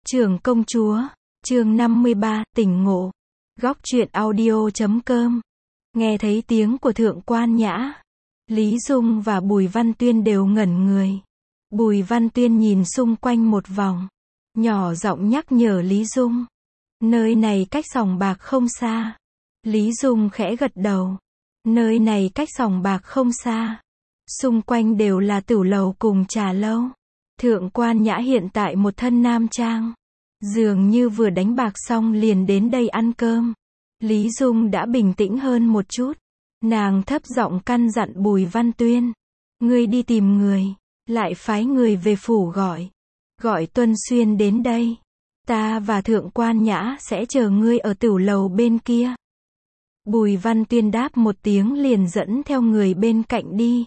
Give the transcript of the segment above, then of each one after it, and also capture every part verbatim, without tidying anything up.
Trưởng công chúa, chương năm mươi ba, tỉnh ngộ. Góc truyện audio chấm com. Nghe thấy tiếng của Thượng Quan Nhã, Lý Dung và Bùi Văn Tuyên đều ngẩn người. Bùi Văn Tuyên nhìn xung quanh một vòng, nhỏ giọng nhắc nhở Lý Dung. Nơi này cách sòng bạc không xa. Lý Dung khẽ gật đầu. Nơi này cách sòng bạc không xa. Xung quanh đều là tửu lầu cùng trà lâu. Thượng Quan Nhã hiện tại một thân nam trang, dường như vừa đánh bạc xong liền đến đây ăn cơm. Lý Dung đã bình tĩnh hơn một chút. Nàng thấp giọng căn dặn Bùi Văn Tuyên. Ngươi đi tìm người, lại phái người về phủ gọi. Gọi Tuân Xuyên đến đây. Ta và Thượng Quan Nhã sẽ chờ ngươi ở tửu lầu bên kia. Bùi Văn Tuyên đáp một tiếng liền dẫn theo người bên cạnh đi.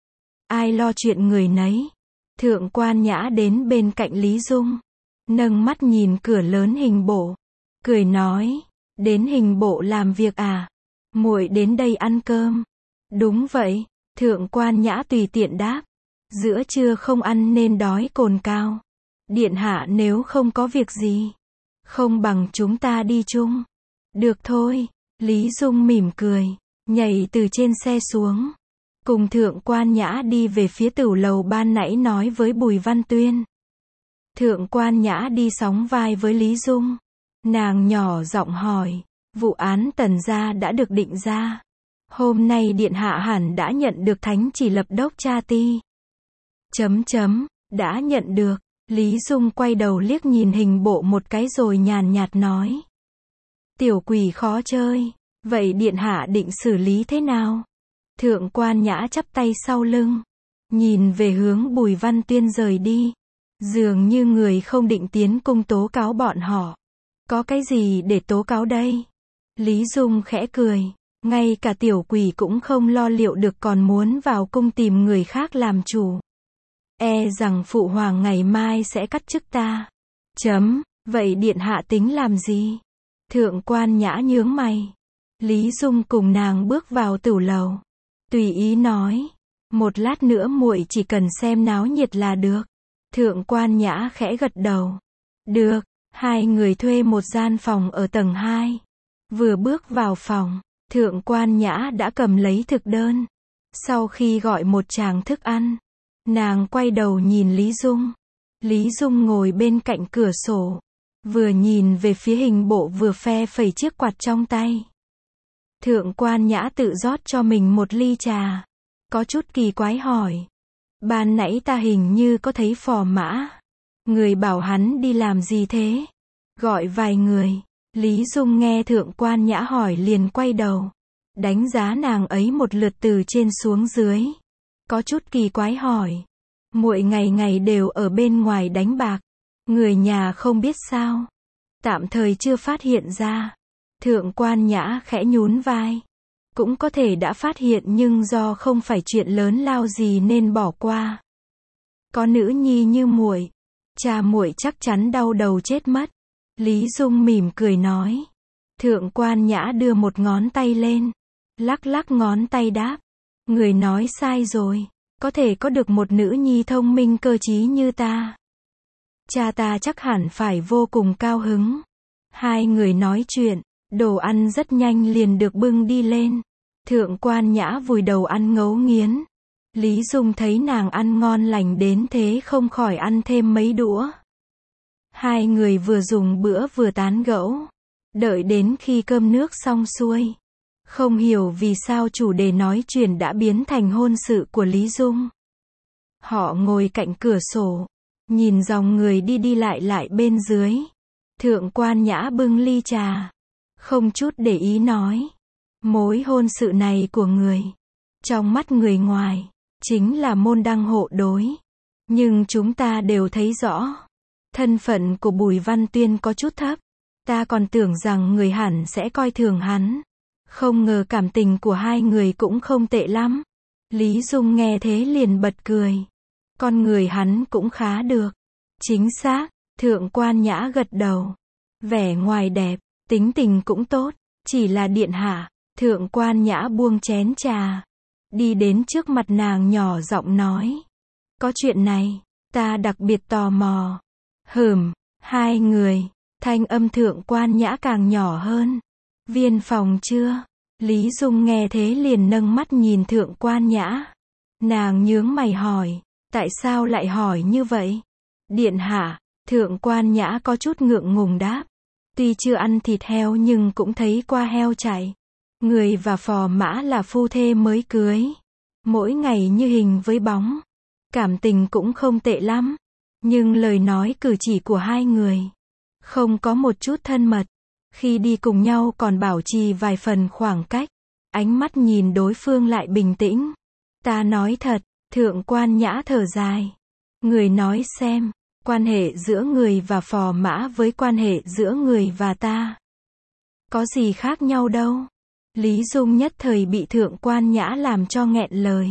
Ai lo chuyện người nấy. Thượng Quan Nhã đến bên cạnh Lý Dung, nâng mắt nhìn cửa lớn hình bộ, cười nói, đến hình bộ làm việc à? Muội đến đây ăn cơm. Đúng vậy, Thượng Quan Nhã tùy tiện đáp, giữa trưa không ăn nên đói cồn cào. Điện hạ nếu không có việc gì, không bằng chúng ta đi chung. Được thôi, Lý Dung mỉm cười, nhảy từ trên xe xuống. Cùng Thượng Quan Nhã đi về phía tửu lầu ban nãy nói với Bùi Văn Tuyên. Thượng Quan Nhã đi sóng vai với Lý Dung. Nàng nhỏ giọng hỏi, vụ án Tần gia đã được định ra. Hôm nay điện hạ hẳn đã nhận được thánh chỉ lập đốc tra ti. Chấm chấm, đã nhận được. Lý Dung quay đầu liếc nhìn hình bộ một cái rồi nhàn nhạt nói. Tiểu quỷ khó chơi, vậy điện hạ định xử lý thế nào? Thượng Quan Nhã chắp tay sau lưng, nhìn về hướng Bùi Văn Tuyên rời đi. Dường như người không định tiến cung tố cáo bọn họ. Có cái gì để tố cáo đây? Lý Dung khẽ cười, ngay cả tiểu quỷ cũng không lo liệu được còn muốn vào cung tìm người khác làm chủ. E rằng phụ hoàng ngày mai sẽ cắt chức ta. Chấm, vậy điện hạ tính làm gì? Thượng Quan Nhã nhướng mày. Lý Dung cùng nàng bước vào tửu lầu, tùy ý nói, một lát nữa muội chỉ cần xem náo nhiệt là được. Thượng Quan Nhã khẽ gật đầu. Được, hai người thuê một gian phòng ở tầng hai. Vừa bước vào phòng, Thượng Quan Nhã đã cầm lấy thực đơn. Sau khi gọi một tràng thức ăn, nàng quay đầu nhìn Lý Dung. Lý Dung ngồi bên cạnh cửa sổ, vừa nhìn về phía hình bộ vừa phe phẩy chiếc quạt trong tay. Thượng Quan Nhã tự rót cho mình một ly trà, có chút kỳ quái hỏi. Ban nãy ta hình như có thấy Phò Mã. Người bảo hắn đi làm gì thế? Gọi vài người. Lý Dung nghe Thượng Quan Nhã hỏi liền quay đầu, đánh giá nàng ấy một lượt từ trên xuống dưới. Có chút kỳ quái hỏi. Muội ngày ngày đều ở bên ngoài đánh bạc. Người nhà không biết sao? Tạm thời chưa phát hiện ra. Thượng Quan Nhã khẽ nhún vai. Cũng có thể đã phát hiện nhưng do không phải chuyện lớn lao gì nên bỏ qua. Có nữ nhi như muội, cha muội chắc chắn đau đầu chết mất. Lý Dung mỉm cười nói. Thượng Quan Nhã đưa một ngón tay lên, lắc lắc ngón tay đáp. Người nói sai rồi, có thể có được một nữ nhi thông minh cơ trí như ta. Cha ta chắc hẳn phải vô cùng cao hứng. Hai người nói chuyện. Đồ ăn rất nhanh liền được bưng đi lên. Thượng Quan Nhã vùi đầu ăn ngấu nghiến. Lý Dung thấy nàng ăn ngon lành đến thế không khỏi ăn thêm mấy đũa. Hai người vừa dùng bữa vừa tán gẫu. Đợi đến khi cơm nước xong xuôi, không hiểu vì sao chủ đề nói chuyện đã biến thành hôn sự của Lý Dung. Họ ngồi cạnh cửa sổ, nhìn dòng người đi đi lại lại bên dưới. Thượng Quan Nhã bưng ly trà, không chút để ý nói. Mối hôn sự này của người, trong mắt người ngoài, chính là môn đăng hộ đối. Nhưng chúng ta đều thấy rõ, thân phận của Bùi Văn Tuyên có chút thấp. Ta còn tưởng rằng người hẳn sẽ coi thường hắn. Không ngờ cảm tình của hai người cũng không tệ lắm. Lý Dung nghe thế liền bật cười. Con người hắn cũng khá được. Chính xác, Thượng Quan Nhã gật đầu. Vẻ ngoài đẹp, tính tình cũng tốt, chỉ là điện hạ. Thượng Quan Nhã buông chén trà, đi đến trước mặt nàng nhỏ giọng nói. Có chuyện này, ta đặc biệt tò mò. Hừm, Hai người, thanh âm Thượng Quan Nhã càng nhỏ hơn. Viên phòng chưa? Lý Dung nghe thế liền nâng mắt nhìn Thượng Quan Nhã. Nàng nhướng mày hỏi, tại sao lại hỏi như vậy? Điện hạ, Thượng Quan Nhã có chút ngượng ngùng đáp. Tuy chưa ăn thịt heo nhưng cũng thấy qua heo chạy. Người và phò mã là phu thê mới cưới. Mỗi ngày như hình với bóng. Cảm tình cũng không tệ lắm. Nhưng lời nói cử chỉ của hai người không có một chút thân mật. Khi đi cùng nhau còn bảo trì vài phần khoảng cách. Ánh mắt nhìn đối phương lại bình tĩnh. Ta nói thật, Thượng Quan Nhã thở dài. Người nói xem, quan hệ giữa người và phò mã với quan hệ giữa người và ta có gì khác nhau đâu. Lý Dung nhất thời bị Thượng Quan Nhã làm cho nghẹn lời.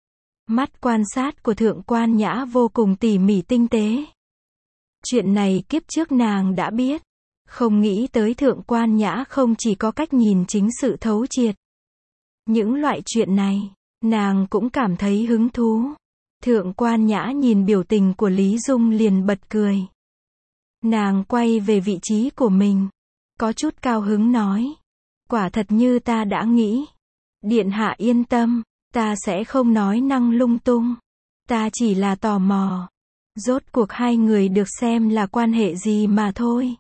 Mắt quan sát của Thượng Quan Nhã vô cùng tỉ mỉ tinh tế. Chuyện này kiếp trước nàng đã biết. Không nghĩ tới Thượng Quan Nhã không chỉ có cách nhìn chính sự thấu triệt. Những loại chuyện này, nàng cũng cảm thấy hứng thú. Thượng Quan Nhã nhìn biểu tình của Lý Dung liền bật cười. Nàng quay về vị trí của mình. Có chút cao hứng nói. Quả thật như ta đã nghĩ. Điện hạ yên tâm, ta sẽ không nói năng lung tung. Ta chỉ là tò mò. Rốt cuộc hai người được xem là quan hệ gì mà thôi.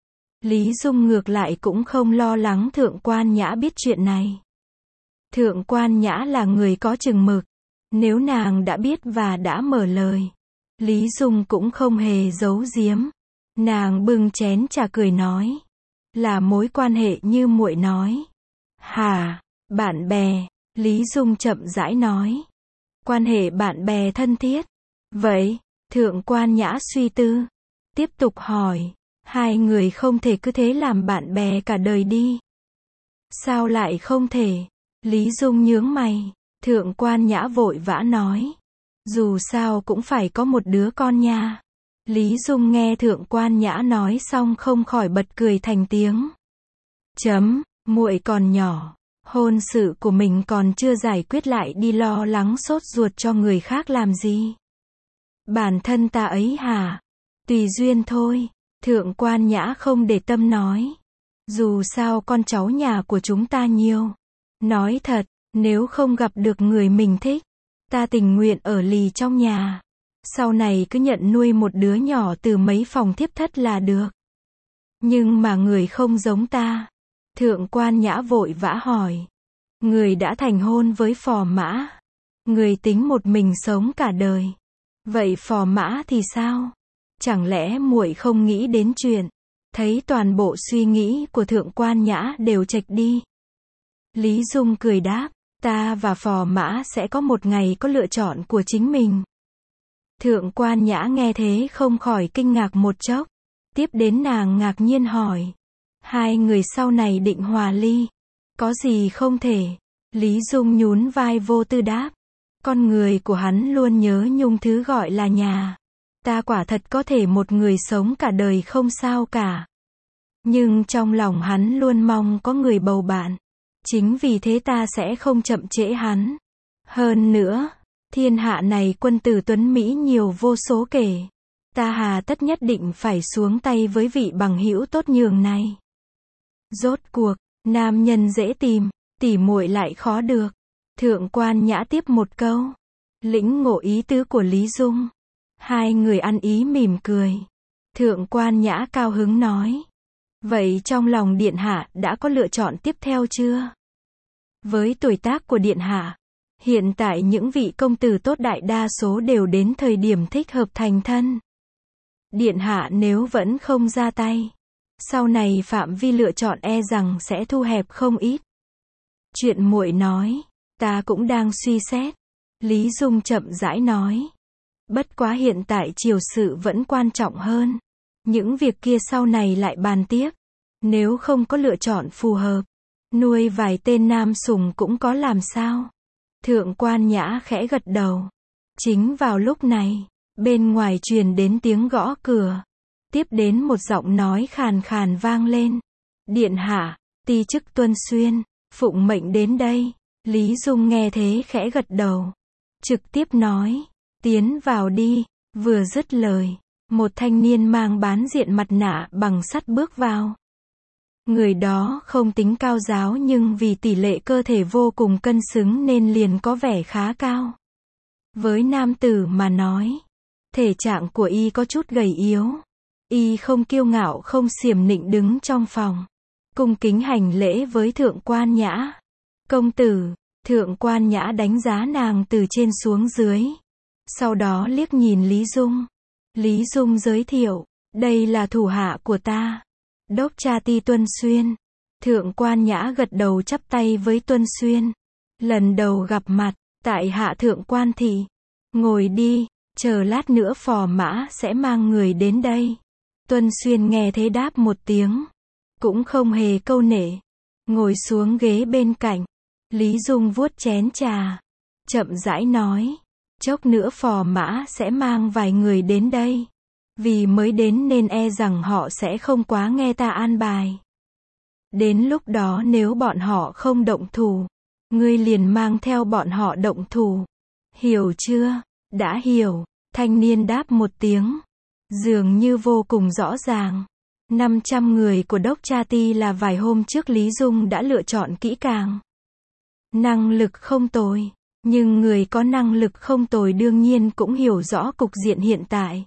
Lý Dung ngược lại cũng không lo lắng Thượng Quan Nhã biết chuyện này. Thượng Quan Nhã là người có chừng mực. Nếu nàng đã biết và đã mở lời, Lý Dung cũng không hề giấu giếm. Nàng bưng chén trà cười nói. Là mối quan hệ như muội nói. Hả, bạn bè, Lý Dung chậm rãi nói. Quan hệ bạn bè thân thiết. Vậy, Thượng Quan Nhã suy tư. Tiếp tục hỏi. Hai người không thể cứ thế làm bạn bè cả đời đi. Sao lại không thể? Lý Dung nhướng mày. Thượng Quan Nhã vội vã nói. Dù sao cũng phải có một đứa con nha. Lý Dung nghe Thượng Quan Nhã nói xong không khỏi bật cười thành tiếng. Chấm, muội còn nhỏ. Hôn sự của mình còn chưa giải quyết lại đi lo lắng sốt ruột cho người khác làm gì? Bản thân ta ấy hả? Tùy duyên thôi. Thượng Quan Nhã không để tâm nói. Dù sao con cháu nhà của chúng ta nhiều. Nói thật, nếu không gặp được người mình thích, ta tình nguyện ở lì trong nhà. Sau này cứ nhận nuôi một đứa nhỏ từ mấy phòng thiếp thất là được. Nhưng mà người không giống ta. Thượng Quan Nhã vội vã hỏi. Người đã thành hôn với phò mã. Người tính một mình sống cả đời. Vậy phò mã thì sao? Chẳng lẽ muội không nghĩ đến chuyện? Thấy toàn bộ suy nghĩ của Thượng Quan Nhã đều chệch đi. Lý Dung cười đáp. Ta và phò mã sẽ có một ngày có lựa chọn của chính mình. Thượng Quan Nhã nghe thế không khỏi kinh ngạc một chốc. Tiếp đến nàng ngạc nhiên hỏi. Hai người sau này định hòa ly. Có gì không thể? Lý Dung nhún vai vô tư đáp. Con người của hắn luôn nhớ nhung thứ gọi là nhà. Ta quả thật có thể một người sống cả đời không sao cả. Nhưng trong lòng hắn luôn mong có người bầu bạn. Chính vì thế ta sẽ không chậm trễ hắn. Hơn nữa, thiên hạ này quân tử tuấn Mỹ nhiều vô số kể. Ta hà tất nhất định phải xuống tay với vị bằng hữu tốt nhường này. Rốt cuộc, nam nhân dễ tìm, tỉ muội lại khó được. Thượng Quan Nhã tiếp một câu. Lĩnh ngộ ý tứ của Lý Dung. Hai người ăn ý mỉm cười. Thượng Quan Nhã cao hứng nói. Vậy trong lòng điện hạ đã có lựa chọn tiếp theo chưa? Với tuổi tác của điện hạ, hiện tại những vị công tử tốt đại đa số đều đến thời điểm thích hợp thành thân. Điện hạ nếu vẫn không ra tay, sau này phạm vi lựa chọn e rằng sẽ thu hẹp không ít. Chuyện muội nói, ta cũng đang suy xét. Lý Dung chậm rãi nói. Bất quá hiện tại triều sự vẫn quan trọng hơn. Những việc kia sau này lại bàn tiếp. Nếu không có lựa chọn phù hợp, nuôi vài tên nam sủng cũng có làm sao. Thượng Quan Nhã khẽ gật đầu. Chính vào lúc này, bên ngoài truyền đến tiếng gõ cửa. Tiếp đến một giọng nói khàn khàn vang lên. Điện hạ, ti chức Tuân Xuyên, phụng mệnh đến đây. Lý Dung nghe thế khẽ gật đầu. Trực tiếp nói, tiến vào đi. Vừa dứt lời, Một thanh niên mang bán diện mặt nạ bằng sắt bước vào. Người đó không tính cao ráo nhưng vì tỷ lệ cơ thể vô cùng cân xứng nên liền có vẻ khá cao. Với nam tử mà nói, thể trạng của y có chút gầy yếu. Y không kiêu ngạo không xiểm nịnh đứng trong phòng, cung kính hành lễ với thượng quan nhã. Công tử, thượng quan nhã đánh giá nàng từ trên xuống dưới. Sau đó liếc nhìn Lý Dung. Lý Dung giới thiệu, đây là thủ hạ của ta. Đốc cha ti Tuân Xuyên. Thượng quan nhã gật đầu chắp tay với Tuân Xuyên. Lần đầu gặp mặt, tại hạ thượng quan thị. Ngồi đi, chờ lát nữa phò mã sẽ mang người đến đây. Tuân Xuyên nghe thế đáp một tiếng. Cũng không hề câu nệ. Ngồi xuống ghế bên cạnh. Lý Dung vuốt chén trà. Chậm rãi nói. Chốc nữa phò mã sẽ mang vài người đến đây. Vì mới đến nên e rằng họ sẽ không quá nghe ta an bài. Đến lúc đó nếu bọn họ không động thủ, ngươi liền mang theo bọn họ động thủ. Hiểu chưa? Đã hiểu. Thanh niên đáp một tiếng. Dường như vô cùng rõ ràng. năm trăm người của Đốc Cha Ti là vài hôm trước Lý Dung đã lựa chọn kỹ càng. Năng lực không tồi. Nhưng người có năng lực không tồi đương nhiên cũng hiểu rõ cục diện hiện tại.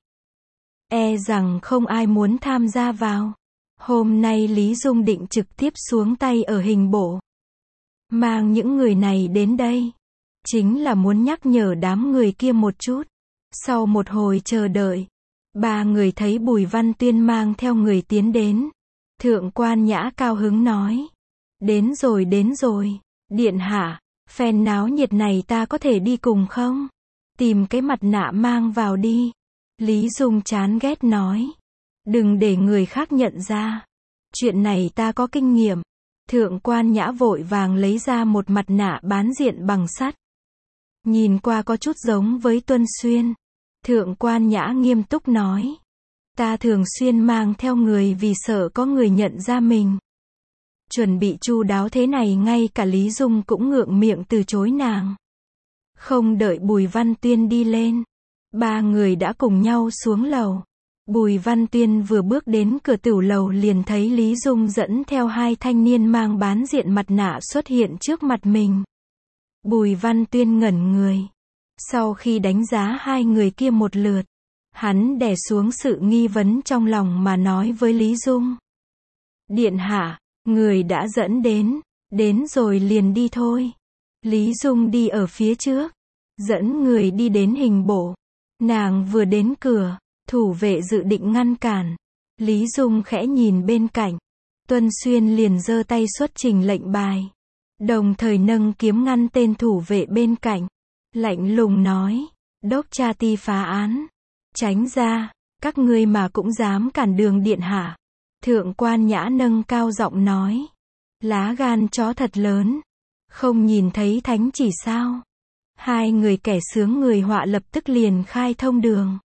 E rằng không ai muốn tham gia vào. Hôm nay Lý Dung định trực tiếp xuống tay ở hình bộ. Mang những người này đến đây. Chính là muốn nhắc nhở đám người kia một chút. Sau một hồi chờ đợi. Ba người thấy Bùi Văn Tuyên mang theo người tiến đến. Thượng quan nhã cao hứng nói. Đến rồi đến rồi. Điện hạ. Phen náo nhiệt này ta có thể đi cùng không? Tìm cái mặt nạ mang vào đi. Lý Dung chán ghét nói. Đừng để người khác nhận ra. Chuyện này ta có kinh nghiệm. Thượng quan nhã vội vàng lấy ra một mặt nạ bán diện bằng sắt. Nhìn qua có chút giống với Tuân Xuyên. Thượng quan nhã nghiêm túc nói. Ta thường xuyên mang theo người vì sợ có người nhận ra mình. Chuẩn bị chu đáo thế này ngay cả Lý Dung cũng ngượng miệng từ chối nàng. Không đợi Bùi Văn Tuyên đi lên. Ba người đã cùng nhau xuống lầu. Bùi Văn Tuyên vừa bước đến cửa tửu lầu liền thấy Lý Dung dẫn theo hai thanh niên mang bán diện mặt nạ xuất hiện trước mặt mình. Bùi Văn Tuyên ngẩn người. Sau khi đánh giá hai người kia một lượt, hắn đè xuống sự nghi vấn trong lòng mà nói với Lý Dung. Điện hạ, người đã dẫn đến, đến rồi liền đi thôi. Lý Dung đi ở phía trước, dẫn người đi đến hình bộ. Nàng vừa đến cửa, thủ vệ dự định ngăn cản. Lý Dung khẽ nhìn bên cạnh. Tuân Xuyên liền giơ tay xuất trình lệnh bài. Đồng thời nâng kiếm ngăn tên thủ vệ bên cạnh. Lạnh lùng nói. Đốc Cha Ti phá án. Tránh ra, các ngươi mà cũng dám cản đường điện hạ. Thượng quan nhã nâng cao giọng nói. Lá gan chó thật lớn. Không nhìn thấy thánh chỉ sao? Hai người kẻ sướng người họa lập tức liền khai thông đường.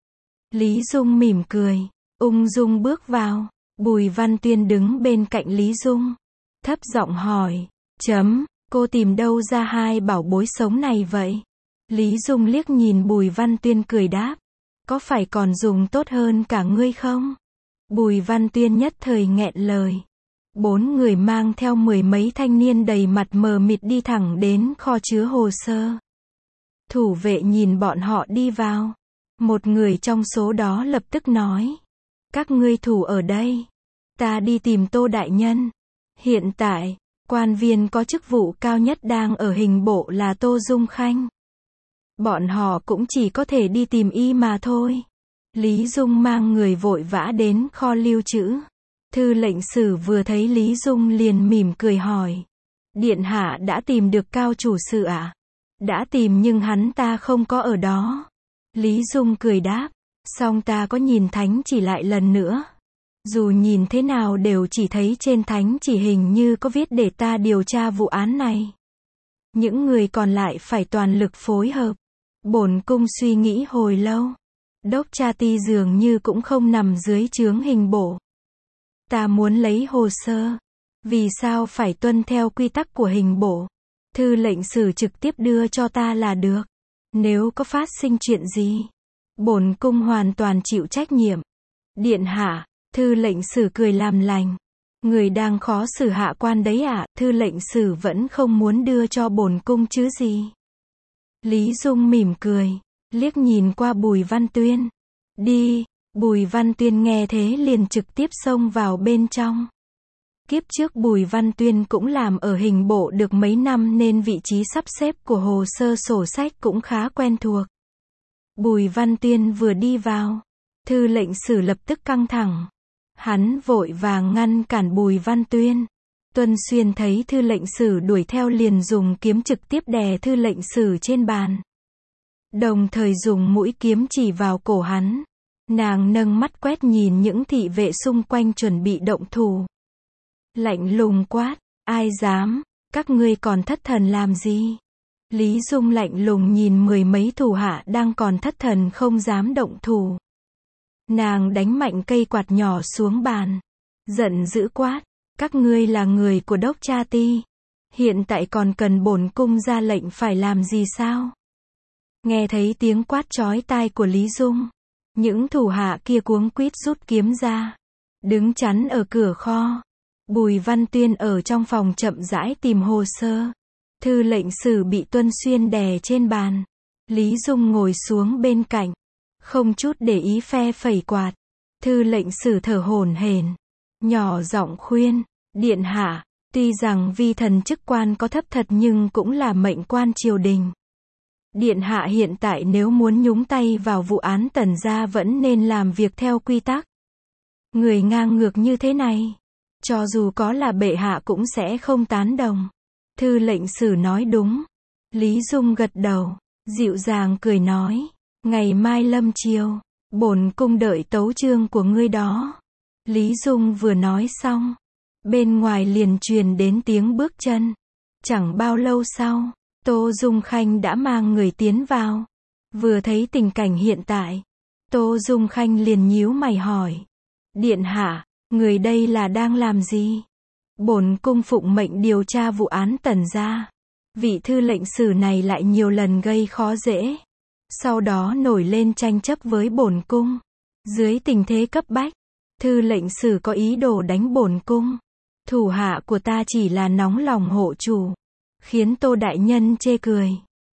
Lý Dung mỉm cười, ung dung bước vào. Bùi Văn Tuyên đứng bên cạnh Lý Dung. Thấp giọng hỏi. Chấm, cô tìm đâu ra hai bảo bối sống này vậy? Lý Dung liếc nhìn Bùi Văn Tuyên cười đáp. Có phải còn dùng tốt hơn cả ngươi không? Bùi Văn Tuyên nhất thời nghẹn lời. Bốn người mang theo mười mấy thanh niên đầy mặt mờ mịt đi thẳng đến kho chứa hồ sơ. Thủ vệ nhìn bọn họ đi vào. Một người trong số đó lập tức nói. Các ngươi thủ ở đây. Ta đi tìm Tô Đại Nhân. Hiện tại, quan viên có chức vụ cao nhất đang ở hình bộ là Tô Dung Khanh. Bọn họ cũng chỉ có thể đi tìm y mà thôi. Lý Dung mang người vội vã đến kho lưu trữ. Thư lệnh sử vừa thấy Lý Dung liền mỉm cười hỏi. Điện hạ đã tìm được cao chủ sự ạ? À? Đã tìm nhưng hắn ta không có ở đó. Lý Dung cười đáp. Song ta có nhìn thánh chỉ lại lần nữa. Dù nhìn thế nào đều chỉ thấy trên thánh chỉ hình như có viết để ta điều tra vụ án này. Những người còn lại phải toàn lực phối hợp. Bổn cung suy nghĩ hồi lâu. Đốc Cha Ti dường như cũng không nằm dưới trướng hình bộ. Ta muốn lấy hồ sơ. Vì sao phải tuân theo quy tắc của hình bộ? Thư lệnh sử trực tiếp đưa cho ta là được. Nếu có phát sinh chuyện gì, Bổn cung hoàn toàn chịu trách nhiệm. Điện hạ, thư lệnh sử cười làm lành. Người đang khó xử hạ quan đấy ạ, thư lệnh sử vẫn không muốn đưa cho bổn cung chứ gì. Lý Dung mỉm cười, liếc nhìn qua Bùi Văn Tuyên. Đi, Bùi Văn Tuyên nghe thế liền trực tiếp xông vào bên trong. Kiếp trước Bùi Văn Tuyên cũng làm ở hình bộ được mấy năm nên vị trí sắp xếp của hồ sơ sổ sách cũng khá quen thuộc. Bùi Văn Tuyên vừa đi vào, thư lệnh sử lập tức căng thẳng. Hắn vội vàng ngăn cản Bùi Văn Tuyên. Tuân Xuyên thấy thư lệnh sử đuổi theo liền dùng kiếm trực tiếp đè thư lệnh sử trên bàn. Đồng thời dùng mũi kiếm chỉ vào cổ hắn. Nàng nâng mắt quét nhìn những thị vệ xung quanh chuẩn bị động thủ. Lạnh lùng quát, ai dám, các ngươi còn thất thần làm gì? Lý Dung lạnh lùng nhìn mười mấy thủ hạ đang còn thất thần không dám động thủ. Nàng đánh mạnh cây quạt nhỏ xuống bàn. Giận dữ quát, các ngươi là người của Đốc Cha Ti. Hiện tại còn cần bổn cung ra lệnh phải làm gì sao? Nghe thấy tiếng quát chói tai của Lý Dung. Những thủ hạ kia cuống quýt rút kiếm ra. Đứng chắn ở cửa kho. Bùi Văn Tuyên ở trong phòng chậm rãi tìm hồ sơ. Thư lệnh sử bị Tuân Xuyên đè trên bàn. Lý Dung ngồi xuống bên cạnh. Không chút để ý phe phẩy quạt. Thư lệnh sử thở hổn hển, nhỏ giọng khuyên, điện hạ, tuy rằng vi thần chức quan có thấp thật nhưng cũng là mệnh quan triều đình. Điện hạ hiện tại nếu muốn nhúng tay vào vụ án Tần gia vẫn nên làm việc theo quy tắc. Người ngang ngược như thế này, cho dù có là bệ hạ cũng sẽ không tán đồng. Thư lệnh sử nói đúng. Lý Dung gật đầu, dịu dàng cười nói, ngày mai lâm chiều, bổn cung đợi tấu chương của ngươi đó. Lý Dung vừa nói xong, bên ngoài liền truyền đến tiếng bước chân. Chẳng bao lâu sau, Tô Dung Khanh đã mang người tiến vào. Vừa thấy tình cảnh hiện tại, Tô Dung Khanh liền nhíu mày hỏi, điện hạ, người đây là đang làm gì? Bổn cung phụng mệnh điều tra vụ án Tần gia. Vị thư lệnh sử này lại nhiều lần gây khó dễ. Sau đó nổi lên tranh chấp với bổn cung. Dưới tình thế cấp bách, thư lệnh sử có ý đồ đánh bổn cung. Thủ hạ của ta chỉ là nóng lòng hộ chủ. Khiến Tô đại nhân chê cười.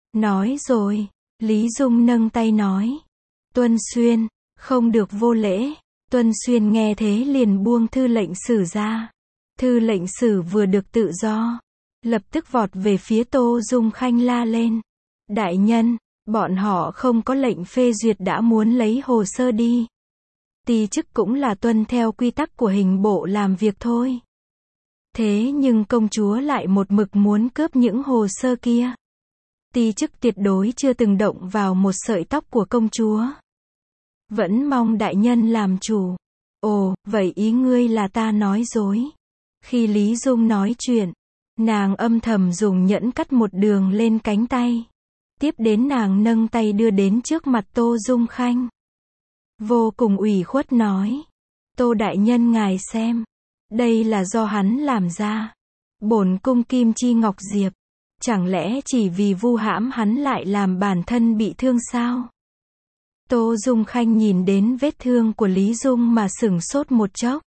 Nói rồi, Lý Dung nâng tay nói. Tuân Xuyên, không được vô lễ. Tuân Xuyên nghe thế liền buông thư lệnh sử ra. Thư lệnh sử vừa được tự do, lập tức vọt về phía Tô Dung Khanh la lên. Đại nhân, bọn họ không có lệnh phê duyệt đã muốn lấy hồ sơ đi. Ti chức cũng là tuân theo quy tắc của hình bộ làm việc thôi. Thế nhưng công chúa lại một mực muốn cướp những hồ sơ kia. Ti chức tuyệt đối chưa từng động vào một sợi tóc của công chúa. Vẫn mong đại nhân làm chủ. Ồ, vậy ý ngươi là ta nói dối. Khi Lý Dung nói chuyện, nàng âm thầm dùng nhẫn cắt một đường lên cánh tay. Tiếp đến nàng nâng tay đưa đến trước mặt Tô Dung Khanh. Vô cùng ủy khuất nói. Tô đại nhân ngài xem. Đây là do hắn làm ra. Bổn cung Kim Chi Ngọc Diệp. Chẳng lẽ chỉ vì vu hãm hắn lại làm bản thân bị thương sao? Tô Dung Khanh nhìn đến vết thương của Lý Dung mà sửng sốt một chốc.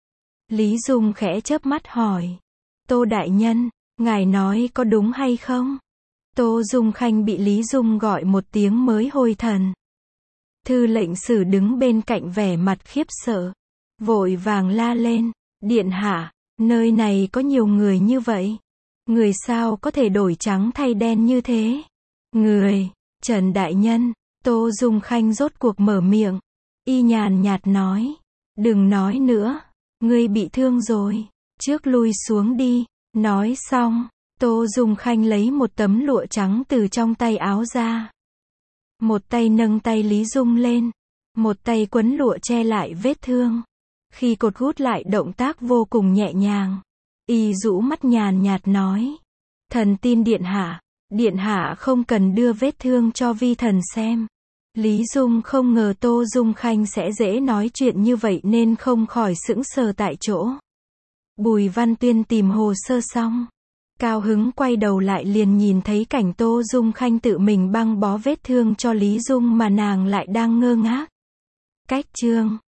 Lý Dung khẽ chớp mắt hỏi. Tô đại nhân, ngài nói có đúng hay không? Tô Dung Khanh bị Lý Dung gọi một tiếng mới hồi thần. Thư lệnh sử đứng bên cạnh vẻ mặt khiếp sợ. Vội vàng la lên. Điện hạ, nơi này có nhiều người như vậy. Người sao có thể đổi trắng thay đen như thế? Người, Trần đại nhân. Tô Dung Khanh rốt cuộc mở miệng. Y nhàn nhạt nói. Đừng nói nữa. Ngươi bị thương rồi. Trước lui xuống đi. Nói xong, Tô Dung Khanh lấy một tấm lụa trắng từ trong tay áo ra. Một tay nâng tay Lý Dung lên. Một tay quấn lụa che lại vết thương. Khi cột hút lại động tác vô cùng nhẹ nhàng. Y rũ mắt nhàn nhạt nói. Thần tin điện hạ. Điện hạ không cần đưa vết thương cho vi thần xem. Lý Dung không ngờ Tô Dung Khanh sẽ dễ nói chuyện như vậy nên không khỏi sững sờ tại chỗ. Bùi Văn Tuyên tìm hồ sơ xong. Cao hứng quay đầu lại liền nhìn thấy cảnh Tô Dung Khanh tự mình băng bó vết thương cho Lý Dung mà nàng lại đang ngơ ngác. Cách chương